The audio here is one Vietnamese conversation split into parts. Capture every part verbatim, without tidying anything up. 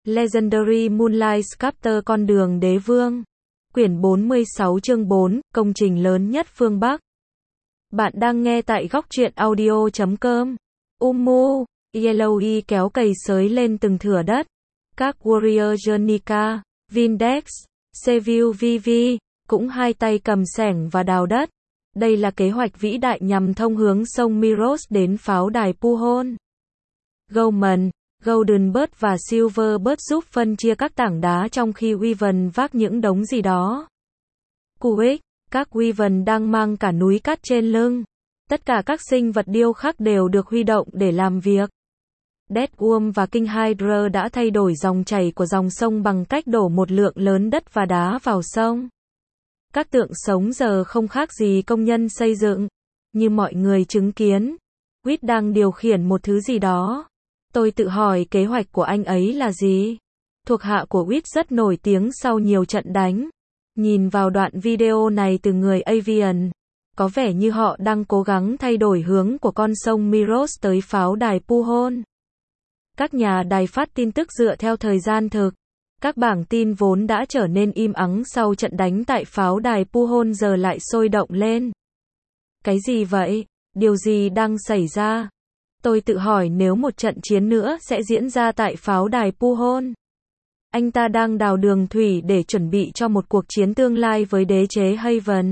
Legendary Moonlight Sculptor Con đường đế vương. Quyển bốn mươi sáu chương bốn, công trình lớn nhất phương Bắc. Bạn đang nghe tại góc truyện audio chấm com. Umu, Yellowy kéo cày xới lên từng thửa đất. Các Warrior Jernica, Vindex, Seville vê vê, cũng hai tay cầm xẻng và đào đất. Đây là kế hoạch vĩ đại nhằm thông hướng sông Miros đến pháo đài Puhon. Goldman, Goldenberg và Silverbird giúp phân chia các tảng đá trong khi Weaven vác những đống gì đó. Kuwait, các Weaven đang mang cả núi cát trên lưng. Tất cả các sinh vật điêu khắc đều được huy động để làm việc. Deathworm và King Hydra đã thay đổi dòng chảy của dòng sông bằng cách đổ một lượng lớn đất và đá vào sông. Các tượng sống giờ không khác gì công nhân xây dựng. Như mọi người chứng kiến, Whit đang điều khiển một thứ gì đó. Tôi tự hỏi kế hoạch của anh ấy là gì? Thuộc hạ của Whit rất nổi tiếng sau nhiều trận đánh. Nhìn vào đoạn video này từ người Avian, có vẻ như họ đang cố gắng thay đổi hướng của con sông Miros tới pháo đài Puhon. Các nhà đài phát tin tức dựa theo thời gian thực. Các bảng tin vốn đã trở nên im ắng sau trận đánh tại pháo đài Puhon giờ lại sôi động lên. Cái gì vậy? Điều gì đang xảy ra? Tôi tự hỏi nếu một trận chiến nữa sẽ diễn ra tại pháo đài Puhon. Anh ta đang đào đường thủy để chuẩn bị cho một cuộc chiến tương lai với đế chế Haven.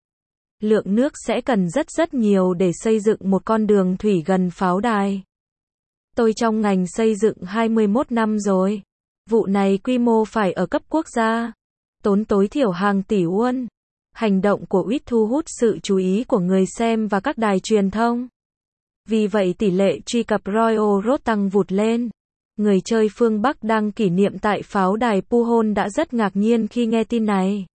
Lượng nước sẽ cần rất rất nhiều để xây dựng một con đường thủy gần pháo đài. Tôi trong ngành xây dựng hai mươi mốt năm rồi. Vụ này quy mô phải ở cấp quốc gia. Tốn tối thiểu hàng tỷ won. Hành động của Whit thu hút sự chú ý của người xem và các đài truyền thông. Vì vậy tỷ lệ truy cập Royal Road tăng vụt lên. Người chơi phương Bắc đang kỷ niệm tại pháo đài Puhon đã rất ngạc nhiên khi nghe tin này.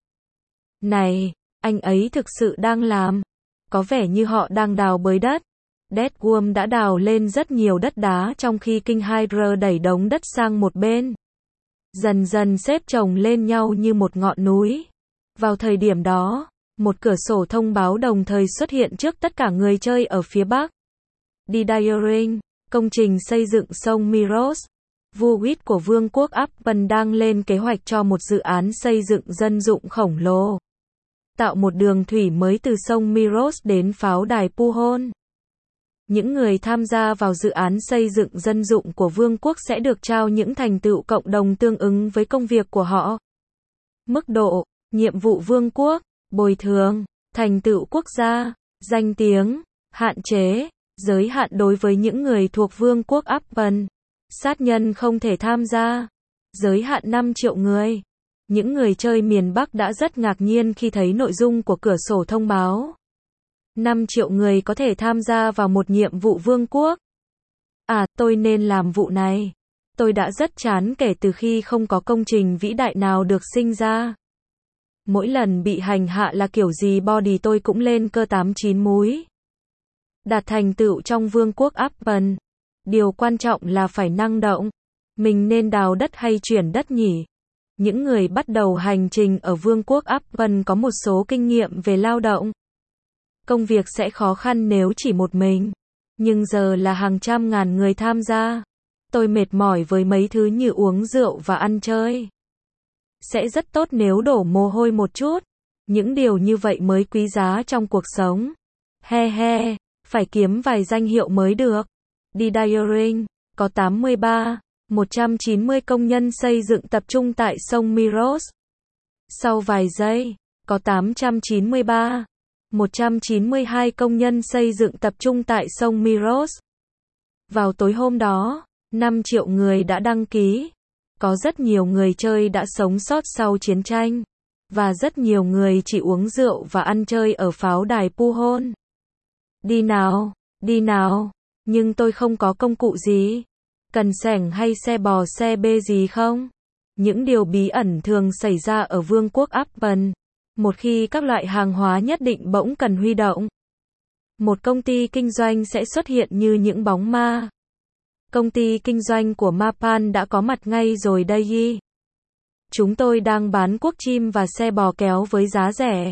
Này, anh ấy thực sự đang làm. Có vẻ như họ đang đào bới đất. Deathworm đã đào lên rất nhiều đất đá trong khi King Hydra đẩy đống đất sang một bên. Dần dần xếp chồng lên nhau như một ngọn núi. Vào thời điểm đó, một cửa sổ thông báo đồng thời xuất hiện trước tất cả người chơi ở phía Bắc. Didiering, công trình xây dựng sông Miros. Vua Whit của Vương quốc Upton đang lên kế hoạch cho một dự án xây dựng dân dụng khổng lồ. Tạo một đường thủy mới từ sông Miros đến pháo đài Puhon. Những người tham gia vào dự án xây dựng dân dụng của Vương quốc sẽ được trao những thành tựu cộng đồng tương ứng với công việc của họ. Mức độ, nhiệm vụ Vương quốc, bồi thường, thành tựu quốc gia, danh tiếng, hạn chế, giới hạn đối với những người thuộc Vương quốc Upton. Sát nhân không thể tham gia. Giới hạn năm triệu người. Những người chơi miền Bắc đã rất ngạc nhiên khi thấy nội dung của cửa sổ thông báo. năm triệu người có thể tham gia vào một nhiệm vụ vương quốc. À, tôi nên làm vụ này. Tôi đã rất chán kể từ khi không có công trình vĩ đại nào được sinh ra. Mỗi lần bị hành hạ là kiểu gì body tôi cũng lên cơ tám chín múi. Đạt thành tựu trong vương quốc Upton. Điều quan trọng là phải năng động. Mình nên đào đất hay chuyển đất nhỉ? Những người bắt đầu hành trình ở vương quốc Upton có một số kinh nghiệm về lao động. Công việc sẽ khó khăn nếu chỉ một mình. Nhưng giờ là hàng trăm ngàn người tham gia. Tôi mệt mỏi với mấy thứ như uống rượu và ăn chơi. Sẽ rất tốt nếu đổ mồ hôi một chút. Những điều như vậy mới quý giá trong cuộc sống. He he, phải kiếm vài danh hiệu mới được. Didiering, có tám mươi ba, một trăm chín mươi công nhân xây dựng tập trung tại sông Miros. Sau vài giây, có tám trăm chín mươi ba, một trăm chín mươi hai công nhân xây dựng tập trung tại sông Miros. Vào tối hôm đó, năm triệu người đã đăng ký. Có rất nhiều người chơi đã sống sót sau chiến tranh. Và rất nhiều người chỉ uống rượu và ăn chơi ở pháo đài Puhon. Đi nào, đi nào. Nhưng tôi không có công cụ gì. Cần xẻng hay xe bò xe bê gì không? Những điều bí ẩn thường xảy ra ở Vương quốc Upton. Một khi các loại hàng hóa nhất định bỗng cần huy động. Một công ty kinh doanh sẽ xuất hiện như những bóng ma. Công ty kinh doanh của Mapan đã có mặt ngay rồi đây. Chúng tôi đang bán cuốc chim và xe bò kéo với giá rẻ.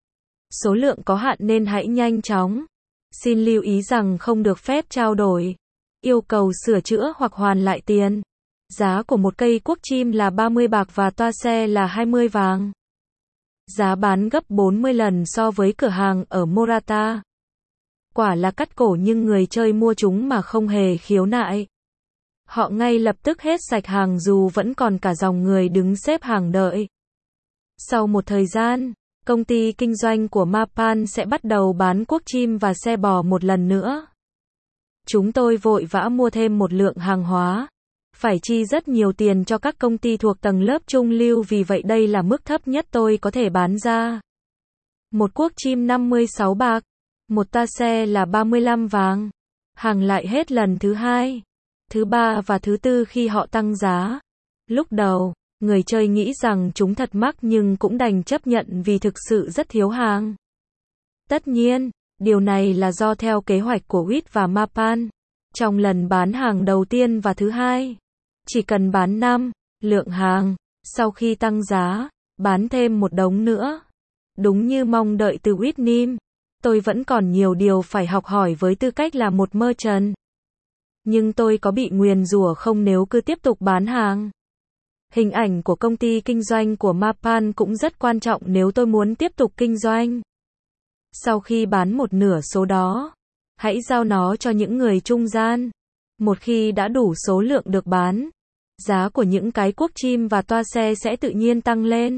Số lượng có hạn nên hãy nhanh chóng. Xin lưu ý rằng không được phép trao đổi, yêu cầu sửa chữa hoặc hoàn lại tiền. Giá của một cây cuốc chim là ba mươi bạc và toa xe là hai mươi vàng. Giá bán gấp bốn mươi lần so với cửa hàng ở Morata. Quả là cắt cổ nhưng người chơi mua chúng mà không hề khiếu nại. Họ ngay lập tức hết sạch hàng dù vẫn còn cả dòng người đứng xếp hàng đợi. Sau một thời gian, công ty kinh doanh của Mapan sẽ bắt đầu bán cuốc chim và xe bò một lần nữa. Chúng tôi vội vã mua thêm một lượng hàng hóa. Phải chi rất nhiều tiền cho các công ty thuộc tầng lớp trung lưu, vì vậy đây là mức thấp nhất tôi có thể bán ra. Một cuốc chim năm mươi sáu bạc, một toa xe là ba mươi lăm vàng. Hàng lại hết lần thứ hai, thứ ba và thứ tư khi họ tăng giá. Lúc đầu, người chơi nghĩ rằng chúng thật mắc nhưng cũng đành chấp nhận vì thực sự rất thiếu hàng. Tất nhiên, điều này là do theo kế hoạch của Witt và Mapan. Trong lần bán hàng đầu tiên và thứ hai, chỉ cần bán năm lượng hàng, sau khi tăng giá, bán thêm một đống nữa. Đúng như mong đợi từ Whitney, tôi vẫn còn nhiều điều phải học hỏi với tư cách là một merchant. Nhưng tôi có bị nguyền rủa không nếu cứ tiếp tục bán hàng? Hình ảnh của công ty kinh doanh của Mapan cũng rất quan trọng nếu tôi muốn tiếp tục kinh doanh. Sau khi bán một nửa số đó, hãy giao nó cho những người trung gian. Một khi đã đủ số lượng được bán, giá của những cái cuốc chim và toa xe sẽ tự nhiên tăng lên.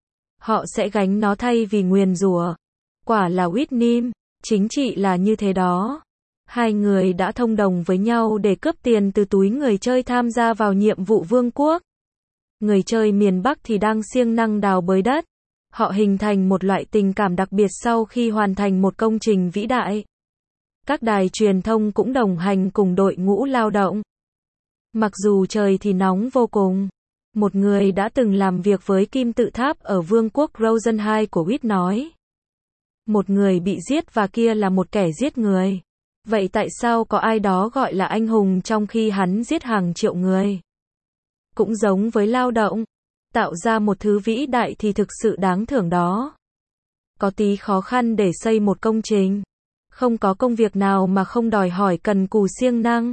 Họ sẽ gánh nó thay vì nguyền rủa. Quả là Whitney, chính trị là như thế đó. Hai người đã thông đồng với nhau để cướp tiền từ túi người chơi tham gia vào nhiệm vụ vương quốc. Người chơi miền Bắc thì đang siêng năng đào bới đất. Họ hình thành một loại tình cảm đặc biệt sau khi hoàn thành một công trình vĩ đại. Các đài truyền thông cũng đồng hành cùng đội ngũ lao động. Mặc dù trời thì nóng vô cùng. Một người đã từng làm việc với kim tự tháp ở vương quốc Rosenheim của Witt nói. Một người bị giết và kia là một kẻ giết người. Vậy tại sao có ai đó gọi là anh hùng trong khi hắn giết hàng triệu người? Cũng giống với lao động. Tạo ra một thứ vĩ đại thì thực sự đáng thưởng đó. Có tí khó khăn để xây một công trình. Không có công việc nào mà không đòi hỏi cần cù siêng năng.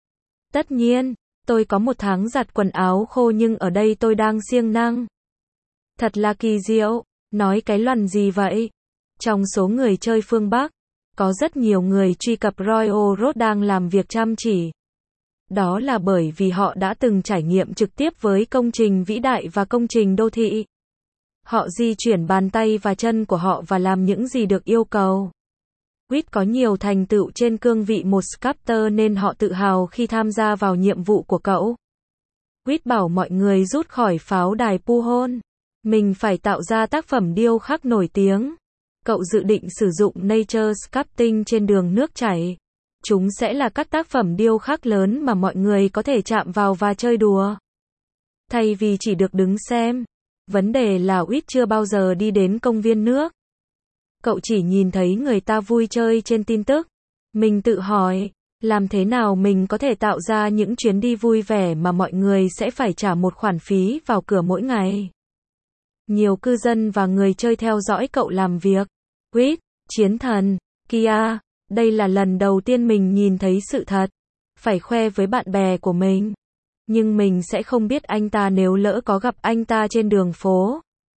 Tất nhiên, tôi có một tháng giặt quần áo khô nhưng ở đây tôi đang siêng năng. Thật là kỳ diệu, nói cái loằn gì vậy? Trong số người chơi phương Bắc, có rất nhiều người truy cập Royal Road đang làm việc chăm chỉ. Đó là bởi vì họ đã từng trải nghiệm trực tiếp với công trình vĩ đại và công trình đô thị. Họ di chuyển bàn tay và chân của họ và làm những gì được yêu cầu. Witt có nhiều thành tựu trên cương vị một sculptor nên họ tự hào khi tham gia vào nhiệm vụ của cậu. Witt bảo mọi người rút khỏi pháo đài Puhon. Mình phải tạo ra tác phẩm điêu khắc nổi tiếng. Cậu dự định sử dụng nature sculpting trên đường nước chảy. Chúng sẽ là các tác phẩm điêu khắc lớn mà mọi người có thể chạm vào và chơi đùa. Thay vì chỉ được đứng xem. Vấn đề là Witt chưa bao giờ đi đến công viên nước. Cậu chỉ nhìn thấy người ta vui chơi trên tin tức. Mình tự hỏi, làm thế nào mình có thể tạo ra những chuyến đi vui vẻ mà mọi người sẽ phải trả một khoản phí vào cửa mỗi ngày. Nhiều cư dân và người chơi theo dõi cậu làm việc. Witt, chiến thần, Kia, đây là lần đầu tiên mình nhìn thấy sự thật. Phải khoe với bạn bè của mình. Nhưng mình sẽ không biết anh ta nếu lỡ có gặp anh ta trên đường phố.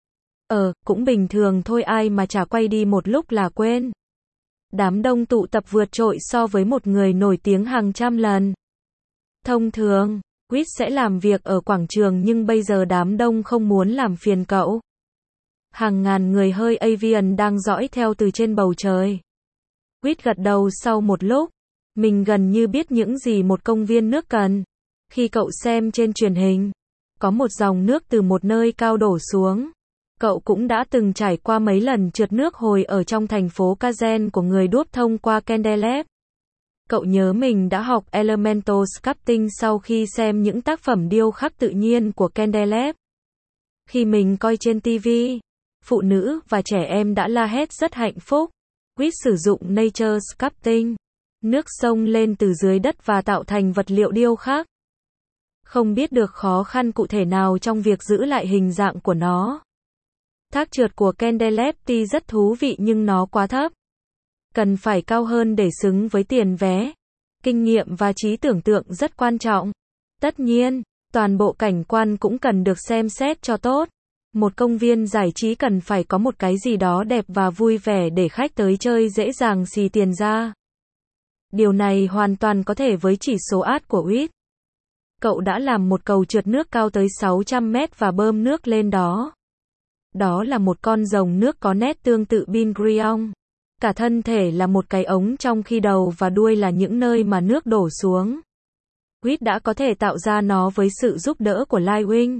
Ờ, cũng bình thường thôi, ai mà chả quay đi một lúc là quên. Đám đông tụ tập vượt trội so với một người nổi tiếng hàng trăm lần. Thông thường, Witt sẽ làm việc ở quảng trường nhưng bây giờ đám đông không muốn làm phiền cậu. Hàng ngàn người hơi avian đang dõi theo từ trên bầu trời. Witt gật đầu sau một lúc. Mình gần như biết những gì một công viên nước cần. Khi cậu xem trên truyền hình, có một dòng nước từ một nơi cao đổ xuống. Cậu cũng đã từng trải qua mấy lần trượt nước hồi ở trong thành phố Kazen của người đuốc thông qua Candelep. Cậu nhớ mình đã học Elemental Sculpting sau khi xem những tác phẩm điêu khắc tự nhiên của Candelep. Khi mình coi trên ti vi, phụ nữ và trẻ em đã la hét rất hạnh phúc. Witt sử dụng nature sculpting, nước sông lên từ dưới đất và tạo thành vật liệu điêu khắc. Không biết được khó khăn cụ thể nào trong việc giữ lại hình dạng của nó. Thác trượt của Candelep rất thú vị nhưng nó quá thấp. Cần phải cao hơn để xứng với tiền vé. Kinh nghiệm và trí tưởng tượng rất quan trọng. Tất nhiên, Toàn bộ cảnh quan cũng cần được xem xét cho tốt. Một công viên giải trí cần phải có một cái gì đó đẹp và vui vẻ để khách tới chơi dễ dàng xì tiền ra. Điều này hoàn toàn có thể với chỉ số át của u i tê. Cậu đã làm một cầu trượt nước cao tới sáu trăm mét và bơm nước lên đó. Đó là một con rồng nước có nét tương tự Bin Gurion. Cả thân thể là một cái ống trong khi đầu và đuôi là những nơi mà nước đổ xuống. u i tê đã có thể tạo ra nó với sự giúp đỡ của Lightwing.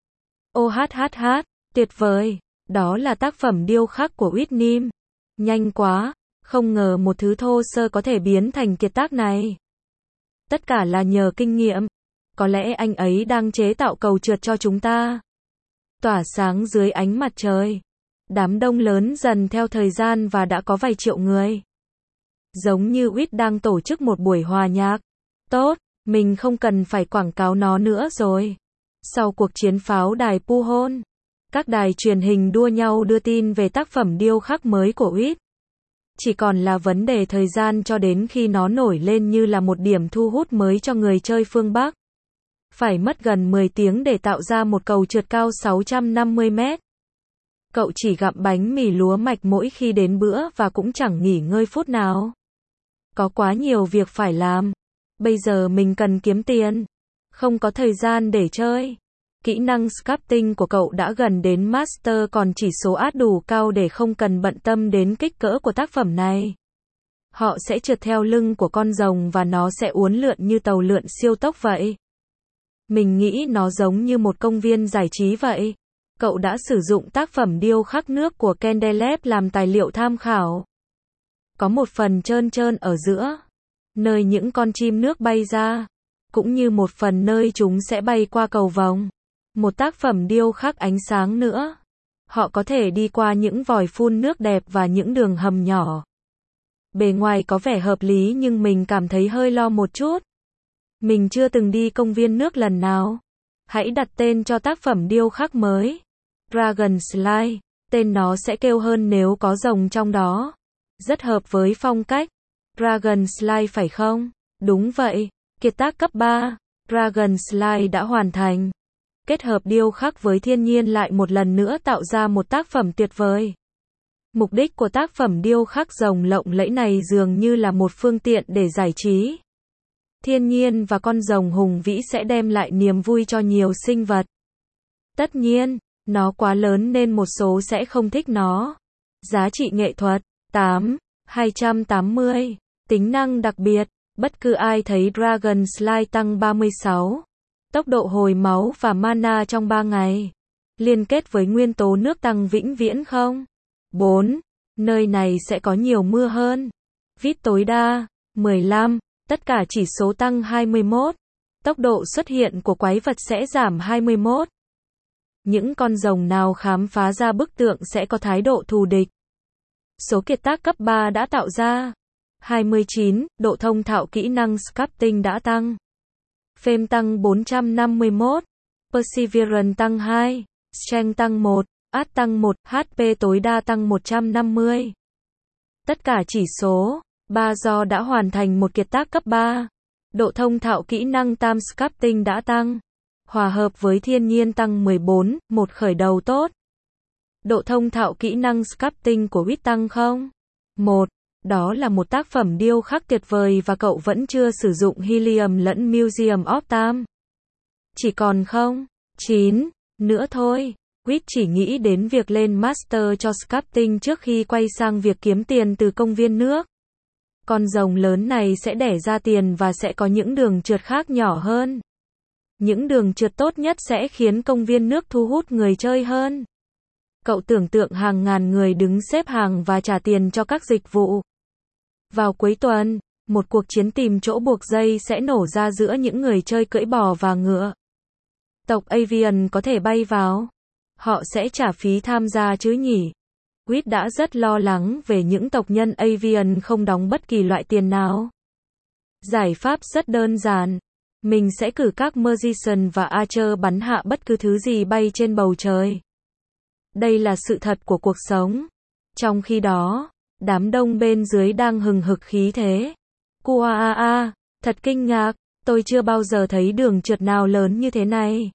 Ô hát hát hát, tuyệt vời. Đó là tác phẩm điêu khắc của Whitney. Nhanh quá, không ngờ một thứ thô sơ có thể biến thành kiệt tác này. Tất cả là nhờ kinh nghiệm. Có lẽ anh ấy đang chế tạo cầu trượt cho chúng ta. Tỏa sáng dưới ánh mặt trời. Đám đông lớn dần theo thời gian và đã có vài triệu người. Giống như u i tê đang tổ chức một buổi hòa nhạc. Tốt, mình không cần phải quảng cáo nó nữa rồi. Sau cuộc chiến pháo đài Puhon, các đài truyền hình đua nhau đưa tin về tác phẩm điêu khắc mới của u i tê. Chỉ còn là vấn đề thời gian cho đến khi nó nổi lên như là một điểm thu hút mới cho người chơi phương Bắc. Phải mất gần mười tiếng để tạo ra một cầu trượt cao sáu trăm năm mươi mét. Cậu chỉ gặm bánh mì lúa mạch mỗi khi đến bữa và cũng chẳng nghỉ ngơi phút nào. Có quá nhiều việc phải làm. Bây giờ mình cần kiếm tiền. Không có thời gian để chơi. Kỹ năng sculpting của cậu đã gần đến master, còn chỉ số át đủ cao để không cần bận tâm đến kích cỡ của tác phẩm này. Họ sẽ trượt theo lưng của con rồng và nó sẽ uốn lượn như tàu lượn siêu tốc vậy. Mình nghĩ nó giống như một công viên giải trí vậy. Cậu đã sử dụng tác phẩm điêu khắc nước của Candeleb làm tài liệu tham khảo. Có một phần trơn trơn ở giữa, nơi những con chim nước bay ra, cũng như một phần nơi chúng sẽ bay qua cầu vồng. Một tác phẩm điêu khắc ánh sáng nữa. Họ có thể đi qua những vòi phun nước đẹp và những đường hầm nhỏ. Bề ngoài có vẻ hợp lý nhưng mình cảm thấy hơi lo một chút. Mình chưa từng đi công viên nước lần nào. Hãy đặt tên cho tác phẩm điêu khắc mới. Dragon Slide. Tên nó sẽ kêu hơn nếu có rồng trong đó. Rất hợp với phong cách Dragon Slide phải không? Đúng vậy. Kiệt tác cấp ba. Dragon Slide đã hoàn thành. Kết hợp điêu khắc với thiên nhiên lại một lần nữa tạo ra một tác phẩm tuyệt vời. Mục đích của tác phẩm điêu khắc rồng lộng lẫy này dường như là một phương tiện để giải trí. Thiên nhiên và con rồng hùng vĩ sẽ đem lại niềm vui cho nhiều sinh vật. Tất nhiên, nó quá lớn nên một số sẽ không thích nó. Giá trị nghệ thuật tám, hai trăm tám mươi. Tính năng đặc biệt, bất cứ ai thấy Dragon Slide tăng ba mươi sáu. Tốc độ hồi máu và mana trong ba ngày. Liên kết với nguyên tố nước tăng vĩnh viễn không? bốn. Nơi này sẽ có nhiều mưa hơn. Vít tối đa mười lăm. Tất cả chỉ số tăng hai mươi mốt. Tốc độ xuất hiện của quái vật sẽ giảm hai mươi mốt. Những con rồng nào khám phá ra bức tượng sẽ có thái độ thù địch. Số kiệt tác cấp ba đã tạo ra. hai mươi chín. Độ thông thạo kỹ năng sculpting đã tăng. Fame tăng bốn trăm năm mươi mốt. Perseverance tăng hai. Strength tăng một. Art tăng một. hát pê tối đa tăng một trăm năm mươi. Tất cả chỉ số ba do đã hoàn thành một kiệt tác cấp ba. Độ thông thạo kỹ năng Time Sculpting đã tăng. Hòa hợp với thiên nhiên tăng mười bốn. Một khởi đầu tốt. Độ thông thạo kỹ năng Sculpting của u i tê tăng không? một. Đó là một tác phẩm điêu khắc tuyệt vời và cậu vẫn chưa sử dụng Helium lẫn Museum of Time. Chỉ còn không? chín. Nữa thôi. u i tê chỉ nghĩ đến việc lên Master cho Sculpting trước khi quay sang việc kiếm tiền từ công viên nước. Con rồng lớn này sẽ đẻ ra tiền và sẽ có những đường trượt khác nhỏ hơn. Những đường trượt tốt nhất sẽ khiến công viên nước thu hút người chơi hơn. Cậu tưởng tượng hàng ngàn người đứng xếp hàng và trả tiền cho các dịch vụ. Vào cuối tuần, một cuộc chiến tìm chỗ buộc dây sẽ nổ ra giữa những người chơi cưỡi bò và ngựa. Tộc Avian có thể bay vào. Họ sẽ trả phí tham gia chứ nhỉ? u i tê đã rất lo lắng về những tộc nhân Avian không đóng bất kỳ loại tiền nào. Giải pháp rất đơn giản. Mình sẽ cử các Magician và Archer bắn hạ bất cứ thứ gì bay trên bầu trời. Đây là sự thật của cuộc sống. Trong khi đó, đám đông bên dưới đang hừng hực khí thế. Kuaa, thật kinh ngạc. Tôi chưa bao giờ thấy đường trượt nào lớn như thế này.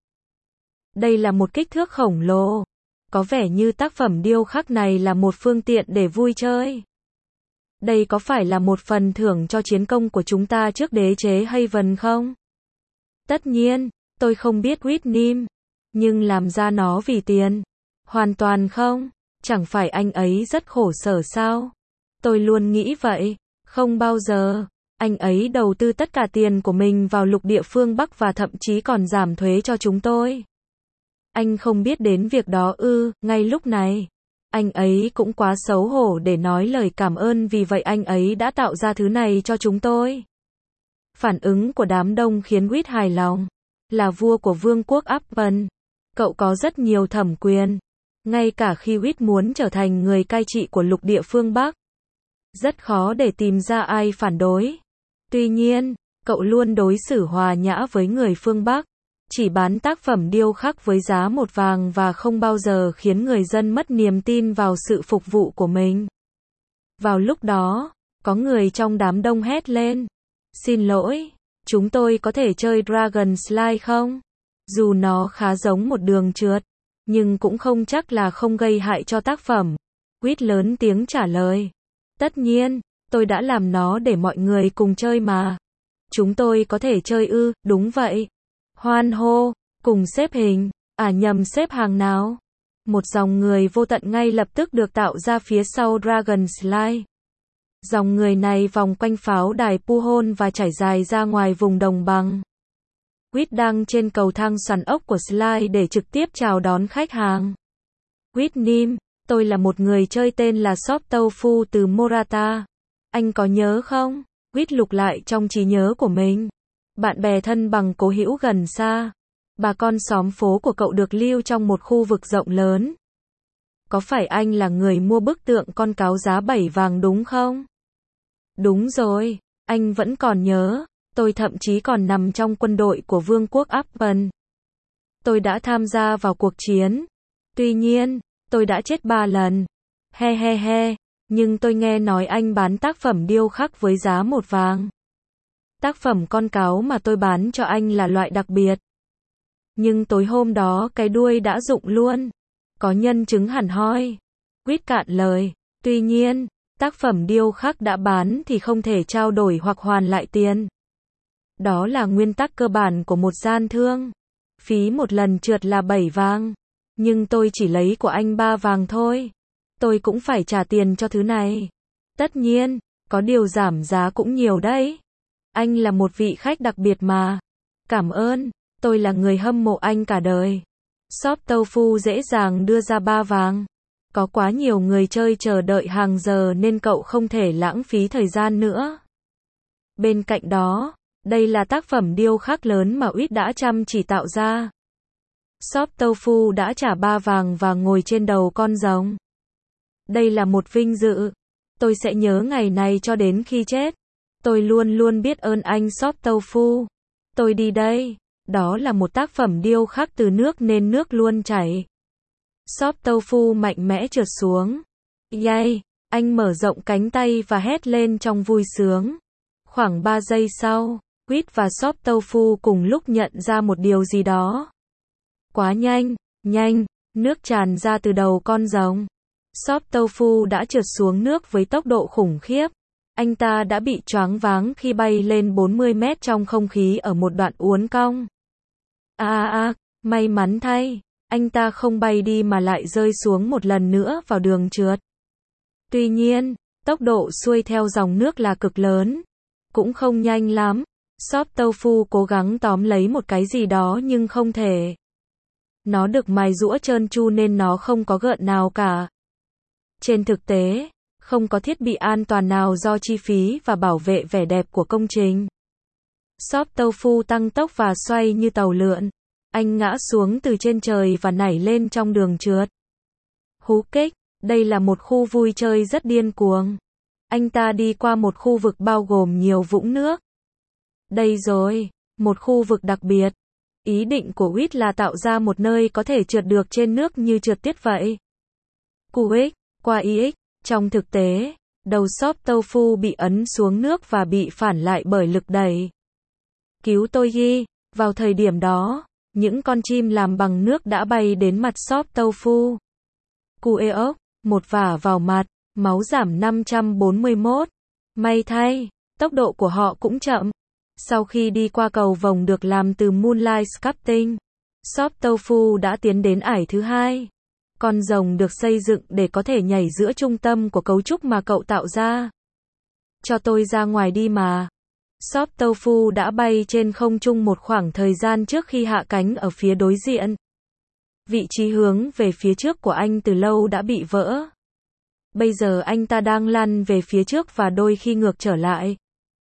Đây là một kích thước khổng lồ. Có vẻ như tác phẩm điêu khắc này là một phương tiện để vui chơi. Đây có phải là một phần thưởng cho chiến công của chúng ta trước đế chế Haven không? Tất nhiên, tôi không biết Whitney. Nhưng làm ra nó vì tiền? Hoàn toàn không. Chẳng phải anh ấy rất khổ sở sao? Tôi luôn nghĩ vậy. Không bao giờ. Anh ấy đầu tư tất cả tiền của mình vào lục địa phương Bắc và thậm chí còn giảm thuế cho chúng tôi. Anh không biết đến việc đó ư? Ngay lúc này, anh ấy cũng quá xấu hổ để nói lời cảm ơn, vì vậy anh ấy đã tạo ra thứ này cho chúng tôi. Phản ứng của đám đông khiến Whit hài lòng. Là vua của vương quốc Upton, cậu có rất nhiều thẩm quyền. Ngay cả khi Whit muốn trở thành người cai trị của lục địa phương Bắc, rất khó để tìm ra ai phản đối. Tuy nhiên, cậu luôn đối xử hòa nhã với người phương Bắc, chỉ bán tác phẩm điêu khắc với giá một vàng và không bao giờ khiến người dân mất niềm tin vào sự phục vụ của mình. Vào lúc đó, có người trong đám đông hét lên. Xin lỗi, chúng tôi có thể chơi Dragon Slide không? Dù nó khá giống một đường trượt, nhưng cũng không chắc là không gây hại cho tác phẩm. Whit lớn tiếng trả lời. Tất nhiên, tôi đã làm nó để mọi người cùng chơi mà. Chúng tôi có thể chơi ư? Đúng vậy. Hoan hô, cùng xếp hình, à nhầm xếp hàng nào. Một dòng người vô tận ngay lập tức được tạo ra phía sau Dragon Slide. Dòng người này vòng quanh pháo đài Puhon và trải dài ra ngoài vùng đồng bằng. Whit đang trên cầu thang xoắn ốc của Slide để trực tiếp chào đón khách hàng. Whitney, tôi là một người chơi tên là Shop Tofu từ Morata. Anh có nhớ không? Whit lục lại trong trí nhớ của mình. Bạn bè thân bằng cố hữu gần xa. Bà con xóm phố của cậu được lưu trong một khu vực rộng lớn. Có phải anh là người mua bức tượng con cáo giá bảy vàng đúng không? Đúng rồi, anh vẫn còn nhớ. Tôi thậm chí còn nằm trong quân đội của vương quốc Upton. Tôi đã tham gia vào cuộc chiến. Tuy nhiên, tôi đã chết ba lần. He he he, nhưng tôi nghe nói anh bán tác phẩm điêu khắc với giá một vàng. Tác phẩm con cáo mà tôi bán cho anh là loại đặc biệt. Nhưng tối hôm đó cái đuôi đã rụng luôn. Có nhân chứng hẳn hoi. Quýt cạn lời. Tuy nhiên, tác phẩm điêu khắc đã bán thì không thể trao đổi hoặc hoàn lại tiền. Đó là nguyên tắc cơ bản của một gian thương. Phí một lần trượt là bảy vàng. Nhưng tôi chỉ lấy của anh ba vàng thôi. Tôi cũng phải trả tiền cho thứ này. Tất nhiên, có điều giảm giá cũng nhiều đấy. Anh là một vị khách đặc biệt mà. Cảm ơn, tôi là người hâm mộ anh cả đời. Shop Tofu dễ dàng đưa ra ba vàng. Có quá nhiều người chơi chờ đợi hàng giờ nên cậu không thể lãng phí thời gian nữa. Bên cạnh đó, đây là tác phẩm điêu khắc lớn mà Whit đã chăm chỉ tạo ra. Shop Tofu đã trả ba vàng và ngồi trên đầu con rồng. Đây là một vinh dự. Tôi sẽ nhớ ngày này cho đến khi chết. Tôi luôn luôn biết ơn anh Shop Tofu. Tôi đi đây. Đó là một tác phẩm điêu khắc từ nước nên nước luôn chảy. Shop Tofu mạnh mẽ trượt xuống. Yay! Anh mở rộng cánh tay và hét lên trong vui sướng. Khoảng ba giây sau, Whit và Shop Tofu cùng lúc nhận ra một điều gì đó. Quá nhanh, nhanh, nước tràn ra từ đầu con rồng. Shop Tofu đã trượt xuống nước với tốc độ khủng khiếp. Anh ta đã bị choáng váng khi bay lên bốn mươi mét trong không khí ở một đoạn uốn cong. À à à, may mắn thay, anh ta không bay đi mà lại rơi xuống một lần nữa vào đường trượt. Tuy nhiên, tốc độ xuôi theo dòng nước là cực lớn. Cũng không nhanh lắm. Shop Tofu cố gắng tóm lấy một cái gì đó nhưng không thể. Nó được mài giũa trơn tru nên nó không có gợn nào cả. Trên thực tế, không có thiết bị an toàn nào do chi phí và bảo vệ vẻ đẹp của công trình. Shop Tofu tăng tốc và xoay như tàu lượn. Anh ngã xuống từ trên trời và nảy lên trong đường trượt. Hú kích, đây là một khu vui chơi rất điên cuồng. Anh ta đi qua một khu vực bao gồm nhiều vũng nước. Đây rồi, một khu vực đặc biệt. Ý định của Whit là tạo ra một nơi có thể trượt được trên nước như trượt tuyết vậy. Q X, qua Y X, trong thực tế, đầu Shop Tofu bị ấn xuống nước và bị phản lại bởi lực đẩy. Cứu tôi ghi. Vào thời điểm đó, những con chim làm bằng nước đã bay đến mặt shop tofu. Cueok, một vả vào mặt, máu giảm năm trăm bốn mươi mốt. May thay, tốc độ của họ cũng chậm. Sau khi đi qua cầu vồng được làm từ Moonlight Sculpting, shop tofu đã tiến đến ải thứ hai. Con rồng được xây dựng để có thể nhảy giữa trung tâm của cấu trúc mà cậu tạo ra. Cho tôi ra ngoài đi mà. Shop tofu đã bay trên không trung một khoảng thời gian trước khi hạ cánh ở phía đối diện. Vị trí hướng về phía trước của anh từ lâu đã bị vỡ. Bây giờ anh ta đang lăn về phía trước và đôi khi ngược trở lại.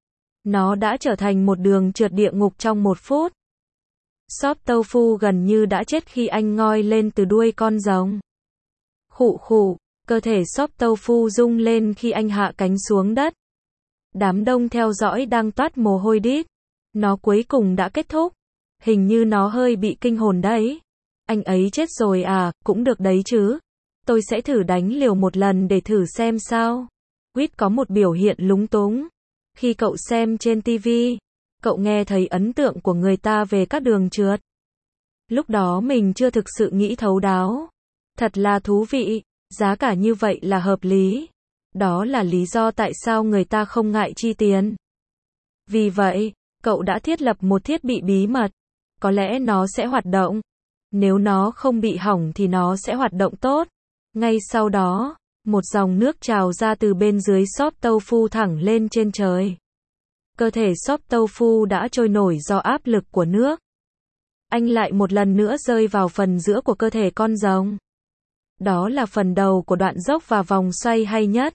Nó đã trở thành một đường trượt địa ngục trong một phút. Shop tofu gần như đã chết khi anh ngoi lên từ đuôi con rồng. Khụ khụ, cơ thể shop tofu rung lên khi anh hạ cánh xuống đất. Đám đông theo dõi đang toát mồ hôi đít. Nó cuối cùng đã kết thúc. Hình như nó hơi bị kinh hồn đấy. Anh ấy chết rồi à, cũng được đấy chứ. Tôi sẽ thử đánh liều một lần để thử xem sao. Quýt có một biểu hiện lúng túng. Khi cậu xem trên ti vi, cậu nghe thấy ấn tượng của người ta về các đường trượt. Lúc đó mình chưa thực sự nghĩ thấu đáo. Thật là thú vị, giá cả như vậy là hợp lý. Đó là lý do tại sao người ta không ngại chi tiền. Vì vậy, cậu đã thiết lập một thiết bị bí mật. Có lẽ nó sẽ hoạt động. Nếu nó không bị hỏng thì nó sẽ hoạt động tốt. Ngay sau đó, một dòng nước trào ra từ bên dưới shop tofu thẳng lên trên trời. Cơ thể shop tofu đã trôi nổi do áp lực của nước. Anh lại một lần nữa rơi vào phần giữa của cơ thể con rồng. Đó là phần đầu của đoạn dốc và vòng xoay hay nhất.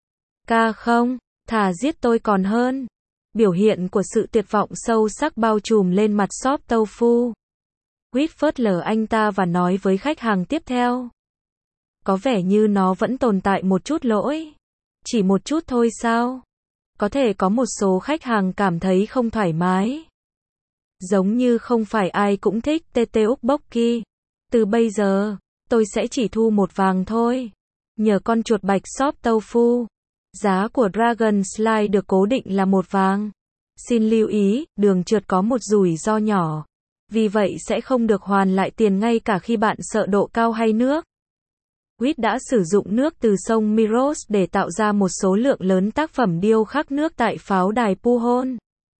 Ca không, thà giết tôi còn hơn. Biểu hiện của sự tuyệt vọng sâu sắc bao trùm lên mặt shop tofu. Quýt phớt lờ anh ta và nói với khách hàng tiếp theo. Có vẻ như nó vẫn tồn tại một chút lỗi. Chỉ một chút thôi sao? Có thể có một số khách hàng cảm thấy không thoải mái. Giống như không phải ai cũng thích tteokbokki. Từ bây giờ, tôi sẽ chỉ thu một vàng thôi. Nhờ con chuột bạch shop tofu. Giá của Dragon Slide được cố định là một vàng. Xin lưu ý, đường trượt có một rủi ro nhỏ. Vì vậy sẽ không được hoàn lại tiền ngay cả khi bạn sợ độ cao hay nước. Quýt đã sử dụng nước từ sông Miros để tạo ra một số lượng lớn tác phẩm điêu khắc nước tại pháo đài Puhon.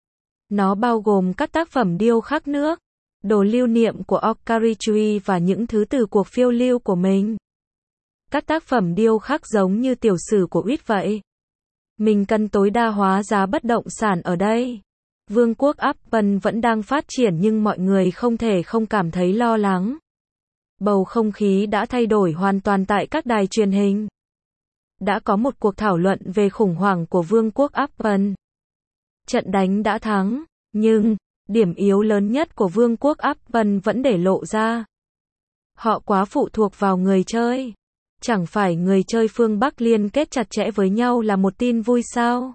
Nó bao gồm các tác phẩm điêu khắc nước, đồ lưu niệm của Okarichui và những thứ từ cuộc phiêu lưu của mình. Các tác phẩm điêu khắc giống như tiểu sử của Quýt vậy. Mình cần tối đa hóa giá bất động sản ở đây. Vương quốc Apple vẫn đang phát triển nhưng mọi người không thể không cảm thấy lo lắng. Bầu không khí đã thay đổi hoàn toàn tại các đài truyền hình. Đã có một cuộc thảo luận về khủng hoảng của Vương quốc Apple. Trận đánh đã thắng, nhưng điểm yếu lớn nhất của Vương quốc Apple vẫn để lộ ra. Họ quá phụ thuộc vào người chơi. Chẳng phải người chơi phương Bắc liên kết chặt chẽ với nhau là một tin vui sao?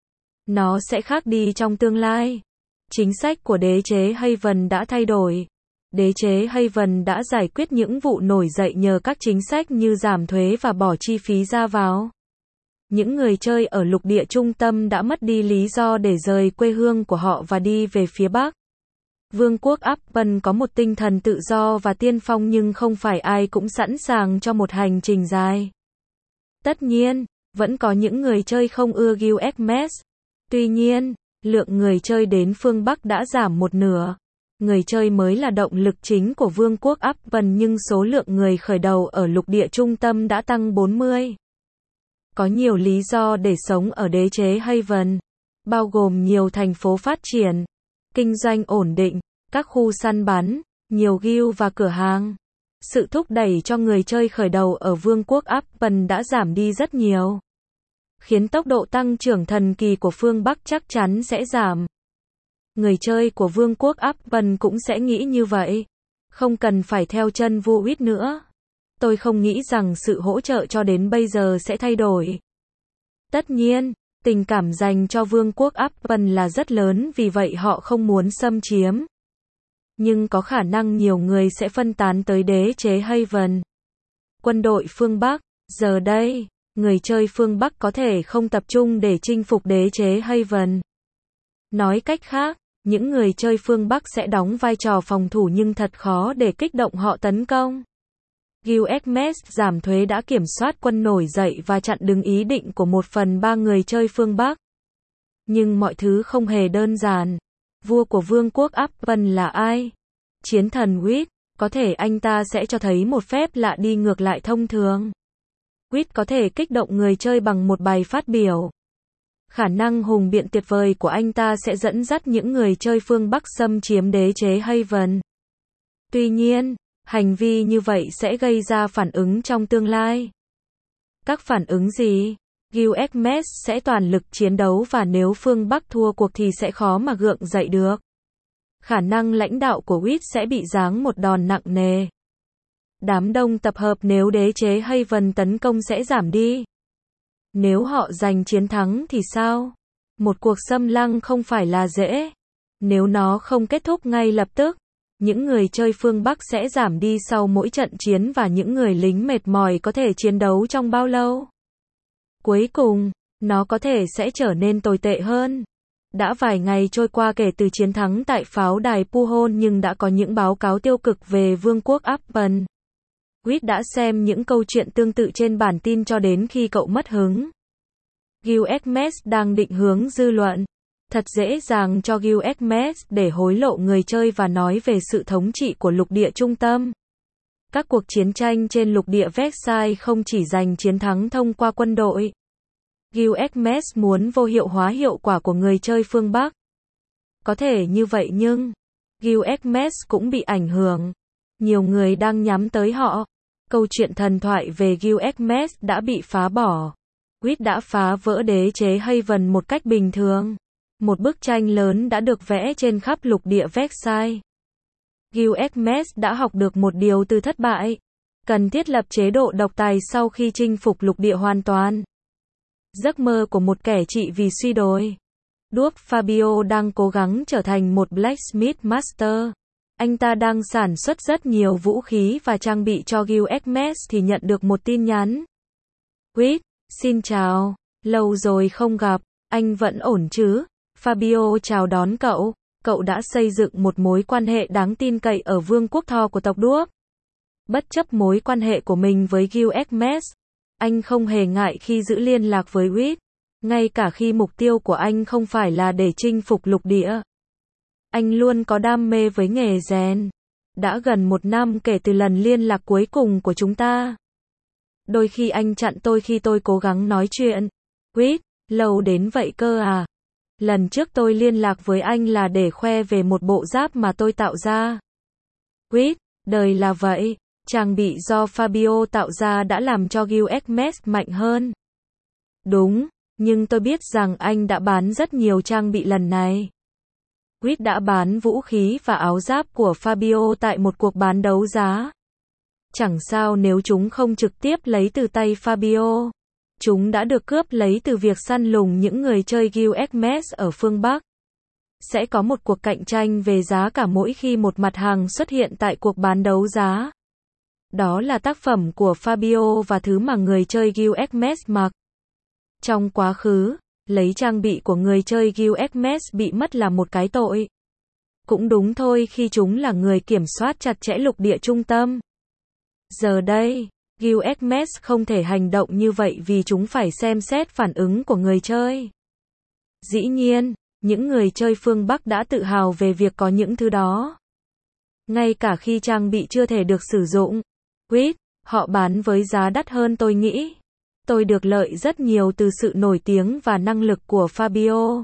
Nó sẽ khác đi trong tương lai. Chính sách của đế chế Haven đã thay đổi. Đế chế Haven đã giải quyết những vụ nổi dậy nhờ các chính sách như giảm thuế và bỏ chi phí ra vào. Những người chơi ở lục địa trung tâm đã mất đi lý do để rời quê hương của họ và đi về phía Bắc. Vương quốc Apple có một tinh thần tự do và tiên phong nhưng không phải ai cũng sẵn sàng cho một hành trình dài. Tất nhiên, vẫn có những người chơi không ưa Guildmass. Tuy nhiên, lượng người chơi đến phương Bắc đã giảm một nửa. Người chơi mới là động lực chính của Vương quốc Apple nhưng số lượng người khởi đầu ở lục địa trung tâm đã tăng bốn mươi. Có nhiều lý do để sống ở đế chế Haven, bao gồm nhiều thành phố phát triển, kinh doanh ổn định, các khu săn bắn, nhiều guild và cửa hàng. Sự thúc đẩy cho người chơi khởi đầu ở Vương quốc Apple đã giảm đi rất nhiều, khiến tốc độ tăng trưởng thần kỳ của phương Bắc chắc chắn sẽ giảm. Người chơi của Vương quốc Apple cũng sẽ nghĩ như vậy. Không cần phải theo chân vua Quýt nữa. Tôi không nghĩ rằng sự hỗ trợ cho đến bây giờ sẽ thay đổi. Tất nhiên, tình cảm dành cho Vương quốc Apple là rất lớn vì vậy họ không muốn xâm chiếm. Nhưng có khả năng nhiều người sẽ phân tán tới đế chế Haven. Quân đội phương Bắc, giờ đây, người chơi phương Bắc có thể không tập trung để chinh phục đế chế Haven. Nói cách khác, những người chơi phương Bắc sẽ đóng vai trò phòng thủ nhưng thật khó để kích động họ tấn công. u ét Mess giảm thuế đã kiểm soát quân nổi dậy và chặn đứng ý định của một phần ba người chơi phương Bắc. Nhưng mọi thứ không hề đơn giản. Vua của vương quốc Upton là ai? Chiến thần Witt. Có thể anh ta sẽ cho thấy một phép lạ đi ngược lại thông thường. Witt có thể kích động người chơi bằng một bài phát biểu. Khả năng hùng biện tuyệt vời của anh ta sẽ dẫn dắt những người chơi phương Bắc xâm chiếm đế chế Haven. Tuy nhiên, hành vi như vậy sẽ gây ra phản ứng trong tương lai. Các phản ứng gì? u ét Mess sẽ toàn lực chiến đấu và nếu phương Bắc thua cuộc thì sẽ khó mà gượng dậy được. Khả năng lãnh đạo của Witt sẽ bị giáng một đòn nặng nề. Đám đông tập hợp nếu đế chế Haven tấn công sẽ giảm đi. Nếu họ giành chiến thắng thì sao? Một cuộc xâm lăng không phải là dễ. Nếu nó không kết thúc ngay lập tức, những người chơi phương Bắc sẽ giảm đi sau mỗi trận chiến và những người lính mệt mỏi có thể chiến đấu trong bao lâu? Cuối cùng, nó có thể sẽ trở nên tồi tệ hơn. Đã vài ngày trôi qua kể từ chiến thắng tại pháo đài Puhon nhưng đã có những báo cáo tiêu cực về vương quốc Upton. Witt đã xem những câu chuyện tương tự trên bản tin cho đến khi cậu mất hứng. u ét Mess đang định hướng dư luận. Thật dễ dàng cho u ét Mess để hối lộ người chơi và nói về sự thống trị của lục địa trung tâm. Các cuộc chiến tranh trên lục địa Versailles không chỉ giành chiến thắng thông qua quân đội. u ét Mess muốn vô hiệu hóa hiệu quả của người chơi phương Bắc. Có thể như vậy nhưng u ét Mess cũng bị ảnh hưởng. Nhiều người đang nhắm tới họ. Câu chuyện thần thoại về u ét Mess đã bị phá bỏ. Witt đã phá vỡ đế chế Haven một cách bình thường. Một bức tranh lớn đã được vẽ trên khắp lục địa Versailles. u ét Mess đã học được một điều từ thất bại. Cần thiết lập chế độ độc tài sau khi chinh phục lục địa hoàn toàn. Giấc mơ của một kẻ trị vì suy đồi. Đuốc Fabio đang cố gắng trở thành một Blacksmith Master. Anh ta đang sản xuất rất nhiều vũ khí và trang bị cho u ét Mess thì nhận được một tin nhắn. Witt, xin chào, lâu rồi không gặp, anh vẫn ổn chứ? Fabio chào đón cậu, cậu đã xây dựng một mối quan hệ đáng tin cậy ở vương quốc Thor của tộc Đuốc. Bất chấp mối quan hệ của mình với u ét Mess, anh không hề ngại khi giữ liên lạc với Witt, ngay cả khi mục tiêu của anh không phải là để chinh phục lục địa. Anh luôn có đam mê với nghề rèn. Đã gần một năm kể từ lần liên lạc cuối cùng của chúng ta. Đôi khi anh chặn tôi khi tôi cố gắng nói chuyện. Witt, lâu đến vậy cơ à? Lần trước tôi liên lạc với anh là để khoe về một bộ giáp mà tôi tạo ra. Witt, đời là vậy. Trang bị do Fabio tạo ra đã làm cho u ét Mess mạnh hơn. Đúng, nhưng tôi biết rằng anh đã bán rất nhiều trang bị lần này. Witt đã bán vũ khí và áo giáp của Fabio tại một cuộc bán đấu giá. Chẳng sao nếu chúng không trực tiếp lấy từ tay Fabio. Chúng đã được cướp lấy từ việc săn lùng những người chơi u ét Mess ở phương Bắc. Sẽ có một cuộc cạnh tranh về giá cả mỗi khi một mặt hàng xuất hiện tại cuộc bán đấu giá. Đó là tác phẩm của Fabio và thứ mà người chơi u ét Mess mặc. Trong quá khứ, lấy trang bị của người chơi u ét Mess bị mất là một cái tội. Cũng đúng thôi khi chúng là người kiểm soát chặt chẽ lục địa trung tâm. Giờ đây, u ét Mess không thể hành động như vậy vì chúng phải xem xét phản ứng của người chơi. Dĩ nhiên, những người chơi phương Bắc đã tự hào về việc có những thứ đó. Ngay cả khi trang bị chưa thể được sử dụng. Witt, họ bán với giá đắt hơn tôi nghĩ. Tôi được lợi rất nhiều từ sự nổi tiếng và năng lực của Fabio.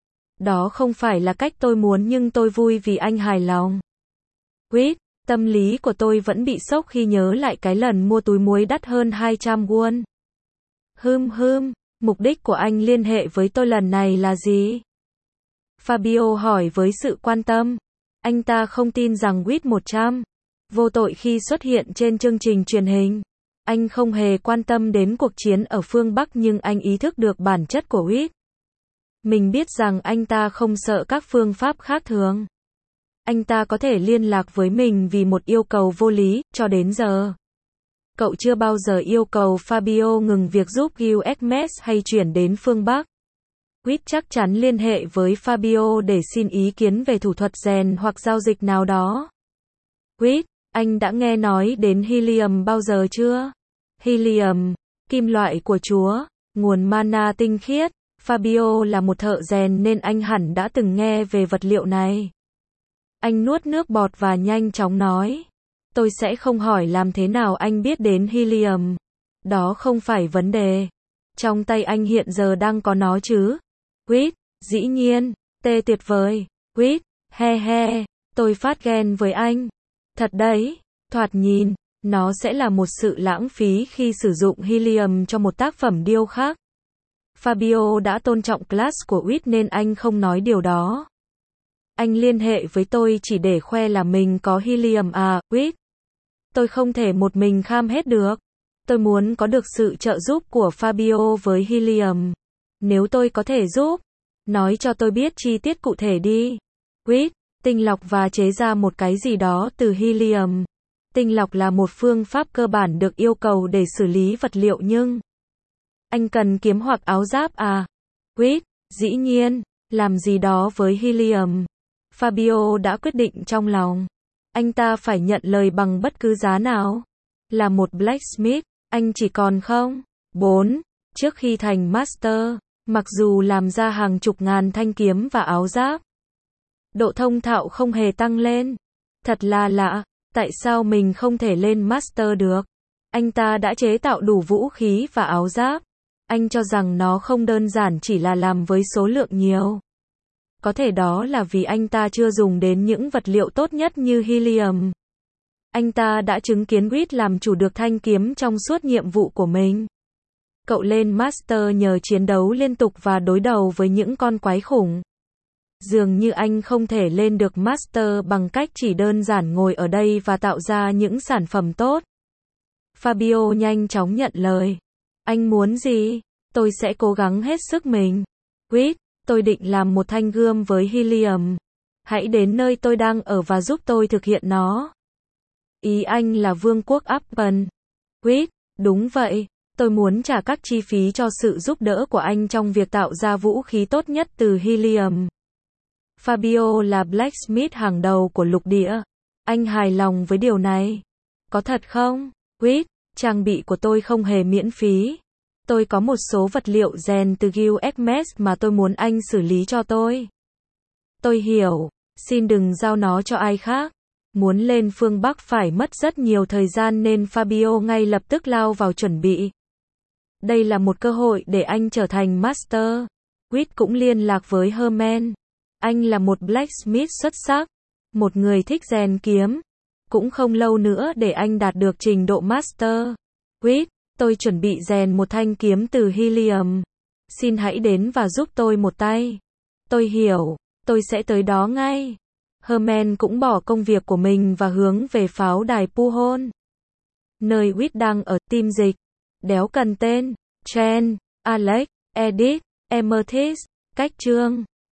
Đó không phải là cách tôi muốn nhưng tôi vui vì anh hài lòng. Witt, tâm lý của tôi vẫn bị sốc khi nhớ lại cái lần mua túi muối đắt hơn hai trăm won. Hưm hưm, mục đích của anh liên hệ với tôi lần này là gì? Fabio hỏi với sự quan tâm. Anh ta không tin rằng Witt một trăm vô tội khi xuất hiện trên chương trình truyền hình. Anh không hề quan tâm đến cuộc chiến ở phương Bắc nhưng anh ý thức được bản chất của Witt. Mình biết rằng anh ta không sợ các phương pháp khác thường. Anh ta có thể liên lạc với mình vì một yêu cầu vô lý, cho đến giờ. Cậu chưa bao giờ yêu cầu Fabio ngừng việc giúp u ét Mess hay chuyển đến phương Bắc. Quýt chắc chắn liên hệ với Fabio để xin ý kiến về thủ thuật rèn hoặc giao dịch nào đó. Quýt, anh đã nghe nói đến helium bao giờ chưa? Helium, kim loại của Chúa, nguồn mana tinh khiết. Fabio là một thợ rèn nên anh hẳn đã từng nghe về vật liệu này. Anh nuốt nước bọt và nhanh chóng nói. Tôi sẽ không hỏi làm thế nào anh biết đến helium. Đó không phải vấn đề. Trong tay anh hiện giờ đang có nó chứ? Quýt, dĩ nhiên, tê tuyệt vời. Quýt, he he, tôi phát ghen với anh. Thật đấy, thoạt nhìn, nó sẽ là một sự lãng phí khi sử dụng helium cho một tác phẩm điêu khắc. Fabio đã tôn trọng class của Quýt nên anh không nói điều đó. Anh liên hệ với tôi chỉ để khoe là mình có helium à, Quýt. Tôi không thể một mình kham hết được. Tôi muốn có được sự trợ giúp của Fabio với helium. Nếu tôi có thể giúp, nói cho tôi biết chi tiết cụ thể đi. Quýt, tinh lọc và chế ra một cái gì đó từ helium. Tinh lọc là một phương pháp cơ bản được yêu cầu để xử lý vật liệu nhưng... Anh cần kiếm hoặc áo giáp à? Quýt, dĩ nhiên, làm gì đó với helium. Fabio đã quyết định trong lòng. Anh ta phải nhận lời bằng bất cứ giá nào. Là một blacksmith, anh chỉ còn không? bốn. Trước khi thành master, mặc dù làm ra hàng chục ngàn thanh kiếm và áo giáp, độ thông thạo không hề tăng lên. Thật là lạ, tại sao mình không thể lên master được? Anh ta đã chế tạo đủ vũ khí và áo giáp. Anh cho rằng nó không đơn giản chỉ là làm với số lượng nhiều. Có thể đó là vì anh ta chưa dùng đến những vật liệu tốt nhất như helium. Anh ta đã chứng kiến Quýt làm chủ được thanh kiếm trong suốt nhiệm vụ của mình. Cậu lên master nhờ chiến đấu liên tục và đối đầu với những con quái khủng. Dường như anh không thể lên được master bằng cách chỉ đơn giản ngồi ở đây và tạo ra những sản phẩm tốt. Fabio nhanh chóng nhận lời. Anh muốn gì? Tôi sẽ cố gắng hết sức mình. Quýt, tôi định làm một thanh gươm với helium. Hãy đến nơi tôi đang ở và giúp tôi thực hiện nó. Ý anh là vương quốc Appen. Quýt, đúng vậy. Tôi muốn trả các chi phí cho sự giúp đỡ của anh trong việc tạo ra vũ khí tốt nhất từ helium. Fabio là blacksmith hàng đầu của lục địa. Anh hài lòng với điều này. Có thật không? Quýt, trang bị của tôi không hề miễn phí. Tôi có một số vật liệu rèn từ Guild mà tôi muốn anh xử lý cho tôi. Tôi hiểu, xin đừng giao nó cho ai khác. Muốn lên phương Bắc phải mất rất nhiều thời gian nên Fabio ngay lập tức lao vào chuẩn bị. Đây là một cơ hội để anh trở thành master. Quýt cũng liên lạc với Herman. Anh là một blacksmith xuất sắc, một người thích rèn kiếm. Cũng không lâu nữa để anh đạt được trình độ master. Quýt, tôi chuẩn bị rèn một thanh kiếm từ helium. Xin hãy đến và giúp tôi một tay. Tôi hiểu, tôi sẽ tới đó ngay. Herman cũng bỏ công việc của mình và hướng về pháo đài Puhon. Nơi Quýt đang ở. Team dịch. Đéo cần tên. Chen, Alex, Edith, Amethyst. Cách chương